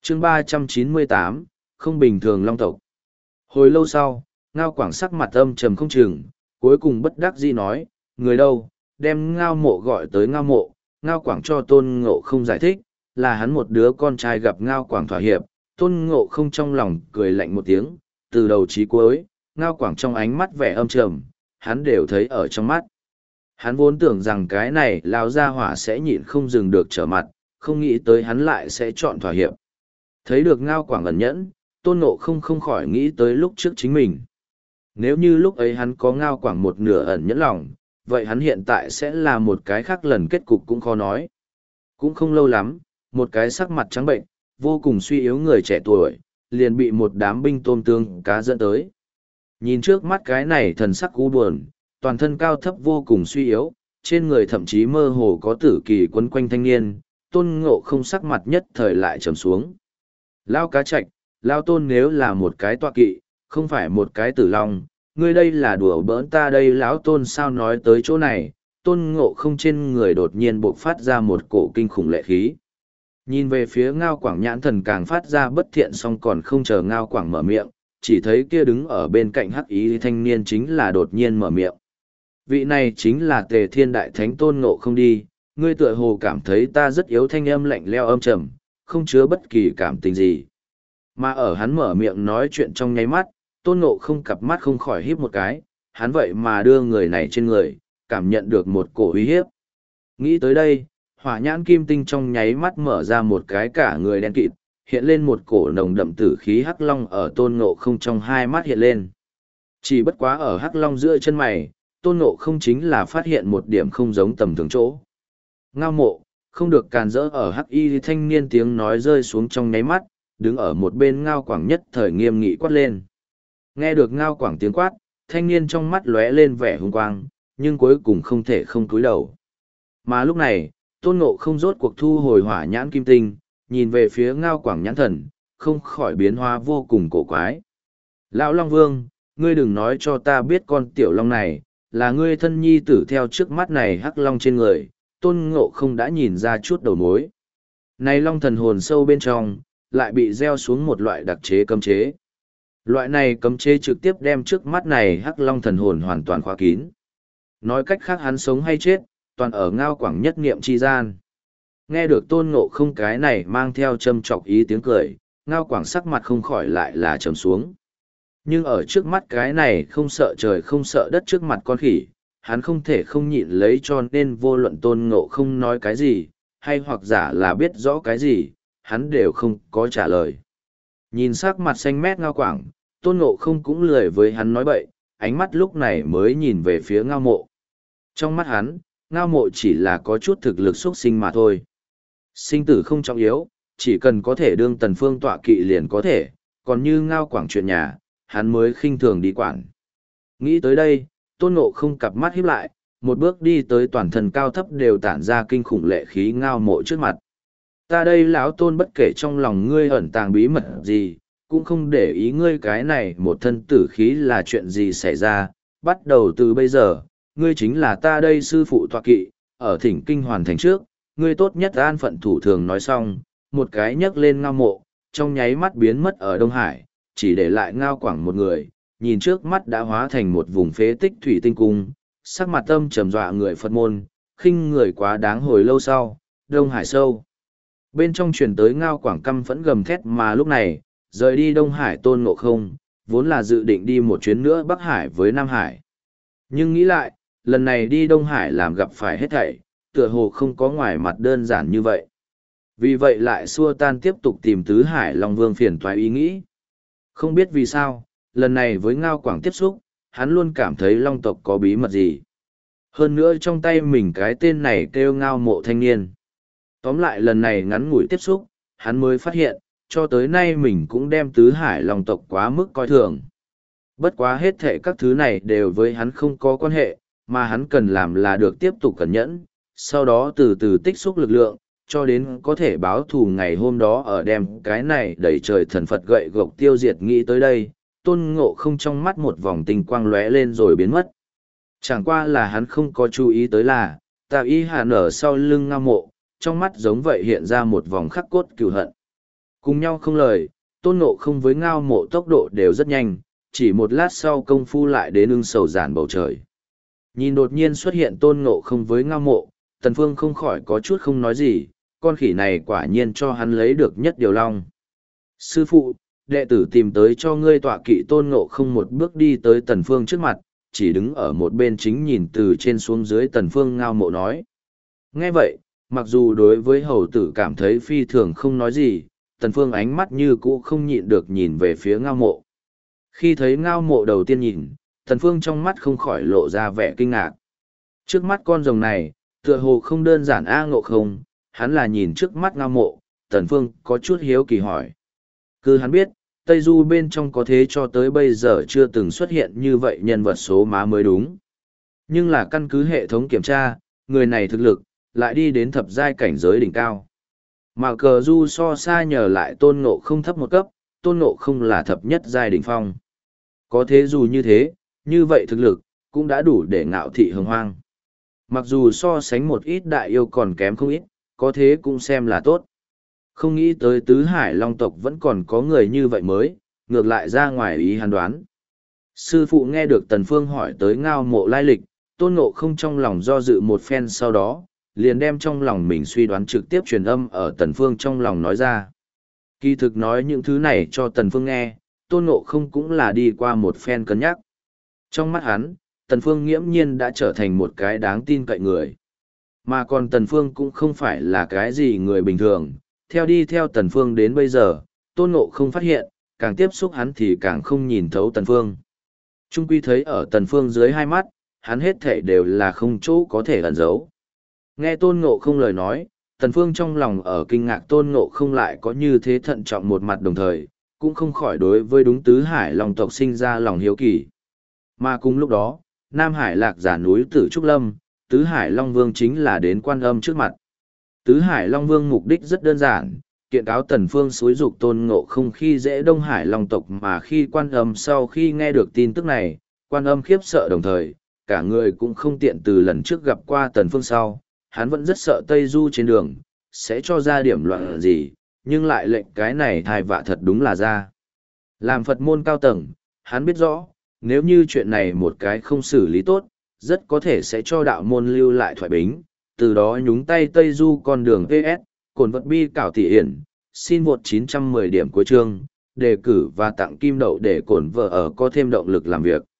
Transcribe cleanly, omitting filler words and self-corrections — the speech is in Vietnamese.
chương 398, không bình thường long tộc. Hồi lâu sau, Ngao Quảng sắc mặt âm trầm không chừng, cuối cùng bất đắc dĩ nói, người đâu, đem Ngao Mộ gọi tới Ngao Mộ. Ngao Quảng cho Tôn Ngộ không giải thích, là hắn một đứa con trai gặp Ngao Quảng thỏa hiệp. Tôn Ngộ không trong lòng cười lạnh một tiếng, từ đầu chí cuối, Ngao Quảng trong ánh mắt vẻ âm trầm, hắn đều thấy ở trong mắt. Hắn vốn tưởng rằng cái này lao ra hỏa sẽ nhịn không dừng được trở mặt, không nghĩ tới hắn lại sẽ chọn thỏa hiệp. Thấy được Ngao Quảng ẩn nhẫn, Tôn Ngộ không khỏi nghĩ tới lúc trước chính mình. Nếu như lúc ấy hắn có Ngao Quảng một nửa ẩn nhẫn lòng, vậy hắn hiện tại sẽ là một cái khác lần kết cục cũng khó nói. Cũng không lâu lắm, một cái sắc mặt trắng bệnh, vô cùng suy yếu người trẻ tuổi, liền bị một đám binh tôm tương cá dẫn tới. Nhìn trước mắt cái này thần sắc u buồn, toàn thân cao thấp vô cùng suy yếu, trên người thậm chí mơ hồ có tử kỳ quấn quanh thanh niên, Tôn Ngộ không sắc mặt nhất thời lại trầm xuống. Lao cá trạch, Lao Tôn nếu là một cái tọa kỵ, không phải một cái tử long, ngươi đây là đùa bỡn ta đây. Lão Tôn sao nói tới chỗ này, Tôn Ngộ không trên người đột nhiên bộc phát ra một cổ kinh khủng lệ khí. Nhìn về phía Ngao Quảng, nhãn thần càng phát ra bất thiện, song còn không chờ Ngao Quảng mở miệng, chỉ thấy kia đứng ở bên cạnh hắc ý thanh niên chính là đột nhiên mở miệng. Vị này chính là Tề Thiên Đại Thánh Tôn Ngộ không đi, ngươi tựa hồ cảm thấy ta rất yếu. Thanh âm lạnh leo âm trầm, không chứa bất kỳ cảm tình gì. Mà ở hắn mở miệng nói chuyện trong nháy mắt, Tôn Ngộ không cặp mắt không khỏi híp một cái, hắn vậy mà đưa người này trên người, cảm nhận được một cổ uy hiếp. Nghĩ tới đây, hỏa nhãn kim tinh trong nháy mắt mở ra một cái cả người đen kịt, hiện lên một cổ nồng đậm tử khí hắc long ở Tôn Ngộ không trong hai mắt hiện lên. Chỉ bất quá ở hắc long giữa chân mày, Tôn Ngộ không chính là phát hiện một điểm không giống tầm thường chỗ. Ngao Mộ, không được càn rỡ. Ở hắc y thanh niên tiếng nói rơi xuống trong nháy mắt, đứng ở một bên Ngao Quảng nhất thời nghiêm nghị quát lên. Nghe được Ngao Quảng tiếng quát, thanh niên trong mắt lóe lên vẻ hung quang, nhưng cuối cùng không thể không cúi đầu. Mà lúc này, Tôn Ngộ không rốt cuộc thu hồi hỏa nhãn kim tinh, nhìn về phía Ngao Quảng nhãn thần, không khỏi biến hóa vô cùng cổ quái. Lão Long Vương, ngươi đừng nói cho ta biết con tiểu long này, là ngươi thân nhi tử. Theo trước mắt này hắc long trên người, Tôn Ngộ không đã nhìn ra chút đầu mối. Này long thần hồn sâu bên trong, lại bị gieo xuống một loại đặc chế cấm chế. Loại này cấm chế trực tiếp đem trước mắt này hắc long thần hồn hoàn toàn khóa kín. Nói cách khác hắn sống hay chết, toàn ở Ngao Quảng nhất niệm chi gian. Nghe được Tôn Ngộ không cái này mang theo châm chọc ý tiếng cười, Ngao Quảng sắc mặt không khỏi lại là trầm xuống. Nhưng ở trước mắt cái này không sợ trời không sợ đất trước mặt con khỉ, hắn không thể không nhịn lấy, cho nên vô luận Tôn Ngộ không nói cái gì, hay hoặc giả là biết rõ cái gì, hắn đều không có trả lời. Nhìn sắc mặt xanh mét Ngao Quảng, Tôn Ngộ không cũng lười với hắn nói bậy, ánh mắt lúc này mới nhìn về phía Ngao Mộ. Trong mắt hắn, Ngao Mộ chỉ là có chút thực lực xuất sinh mà thôi. Sinh tử không trọng yếu, chỉ cần có thể đương Tần Phương tọa kỵ liền có thể, còn như Ngao Quảng chuyện nhà, hắn mới khinh thường đi quản. Nghĩ tới đây, Tôn Ngộ không cặp mắt híp lại, một bước đi tới, toàn thân cao thấp đều tản ra kinh khủng lệ khí Ngao Mộ trước mặt. Ta đây lão Tôn bất kể trong lòng ngươi ẩn tàng bí mật gì, cũng không để ý ngươi cái này một thân tử khí là chuyện gì xảy ra, bắt đầu từ bây giờ, ngươi chính là ta đây sư phụ tọa kỵ, ở Thỉnh Kinh hoàn thành trước, ngươi tốt nhất an phận thủ thường. Nói xong, một cái nhấc lên Ngao Mộ, trong nháy mắt biến mất ở Đông Hải, chỉ để lại Ngao Quảng một người, nhìn trước mắt đã hóa thành một vùng phế tích thủy tinh cung, sắc mặt âm trầm dọa người Phật môn, khinh người quá đáng. Hồi lâu sau, Đông Hải sâu bên trong truyền tới Ngao Quảng căm phẫn gầm thét. Mà lúc này, rời đi Đông Hải Tôn Ngộ không, vốn là dự định đi một chuyến nữa Bắc Hải với Nam Hải. Nhưng nghĩ lại, lần này đi Đông Hải làm gặp phải hết thảy, tựa hồ không có ngoài mặt đơn giản như vậy. Vì vậy lại xua tan tiếp tục tìm Tứ Hải Long Vương phiền toái ý nghĩ. Không biết vì sao, lần này với Ngao Quảng tiếp xúc, hắn luôn cảm thấy Long tộc có bí mật gì. Hơn nữa trong tay mình cái tên này kêu Ngao Mộ thanh niên. Tóm lại lần này ngắn ngủi tiếp xúc, hắn mới phát hiện, cho tới nay mình cũng đem Tứ Hải Long tộc quá mức coi thường. Bất quá hết thệ các thứ này đều với hắn không có quan hệ, mà hắn cần làm là được tiếp tục cẩn nhẫn, sau đó từ từ tích xúc lực lượng, cho đến có thể báo thù ngày hôm đó ở đem cái này đẩy trời thần Phật gậy gộc tiêu diệt. Nghĩ tới đây, Tôn Ngộ không trong mắt một vòng tinh quang lóe lên rồi biến mất. Chẳng qua là hắn không có chú ý tới là, Tà Y Hàn ở sau lưng Ngao Mộ, trong mắt giống vậy hiện ra một vòng khắc cốt cừu hận. Cùng nhau không lời, Tôn Ngộ Không với Ngao Mộ tốc độ đều rất nhanh, chỉ một lát sau công phu lại đến ưng sầu giản bầu trời. Nhìn đột nhiên xuất hiện Tôn Ngộ Không với Ngao Mộ, Tần Phương không khỏi có chút không nói gì, con khỉ này quả nhiên cho hắn lấy được nhất điều long. Sư phụ, đệ tử tìm tới cho ngươi tọa kỵ. Tôn Ngộ Không một bước đi tới Tần Phương trước mặt, chỉ đứng ở một bên chính nhìn từ trên xuống dưới. Tần Phương Ngao Mộ nói. Nghe vậy, mặc dù đối với hầu tử cảm thấy phi thường không nói gì, Tần Phương ánh mắt như cũ không nhịn được nhìn về phía Ngao Mộ. Khi thấy Ngao Mộ đầu tiên nhìn, Tần Phương trong mắt không khỏi lộ ra vẻ kinh ngạc. Trước mắt con rồng này, tựa hồ không đơn giản Ngộ Không, hắn là nhìn trước mắt Ngao Mộ. Tần Phương có chút hiếu kỳ hỏi. Cứ hắn biết, Tây Du bên trong có thế cho tới bây giờ chưa từng xuất hiện như vậy nhân vật số má mới đúng. Nhưng là căn cứ hệ thống kiểm tra, người này thực lực, lại đi đến thập giai cảnh giới đỉnh cao. Mà cờ du so xa nhờ lại Tôn Ngộ Không thấp một cấp, Tôn Ngộ Không là thập nhất giai đỉnh phong. Có thế dù như vậy thực lực, cũng đã đủ để ngạo thị hồng hoang. Mặc dù so sánh một ít đại yêu còn kém không ít, có thế cũng xem là tốt. Không nghĩ tới tứ hải long tộc vẫn còn có người như vậy mới, ngược lại ra ngoài ý hắn đoán. Sư phụ nghe được Tần Phương hỏi tới Ngao Mộ lai lịch, Tôn Ngộ Không trong lòng do dự một phen, sau đó liền đem trong lòng mình suy đoán trực tiếp truyền âm ở Tần Phương trong lòng nói ra. Kỳ thực nói những thứ này cho Tần Phương nghe, Tôn Ngộ Không cũng là đi qua một phen cân nhắc. Trong mắt hắn, Tần Phương nghiễm nhiên đã trở thành một cái đáng tin cậy người. Mà còn Tần Phương cũng không phải là cái gì người bình thường, theo Tần Phương đến bây giờ, Tôn Ngộ Không phát hiện, càng tiếp xúc hắn thì càng không nhìn thấu Tần Phương. Trung quy thấy ở Tần Phương dưới hai mắt, hắn hết thảy đều là không chỗ có thể ẩn giấu. Nghe Tôn Ngộ Không lời nói, Tần Phương trong lòng ở kinh ngạc Tôn Ngộ Không lại có như thế thận trọng một mặt, đồng thời, cũng không khỏi đối với đúng tứ hải long tộc sinh ra lòng hiếu kỳ. Mà cùng lúc đó, Nam Hải Lạc giả núi Tử Trúc Lâm, tứ hải long vương chính là đến Quan Âm trước mặt. Tứ hải long vương mục đích rất đơn giản, kiện cáo Tần Phương xúi dục Tôn Ngộ Không khi dễ Đông Hải long tộc, mà khi Quan Âm sau khi nghe được tin tức này, Quan Âm khiếp sợ, đồng thời, cả người cũng không tiện từ lần trước gặp qua Tần Phương sau, hắn vẫn rất sợ Tây Du trên đường, sẽ cho ra điểm loạn gì, nhưng lại lệnh cái này thai vạ thật đúng là ra. Làm Phật môn cao tầng, hắn biết rõ, nếu như chuyện này một cái không xử lý tốt, rất có thể sẽ cho đạo môn lưu lại thoại bính, từ đó nhúng tay Tây Du con đường PS, cồn vật bi cảo thị hiển, xin vượt 910 điểm cuối chương, đề cử và tặng kim đậu để cổn vợ ở có thêm động lực làm việc.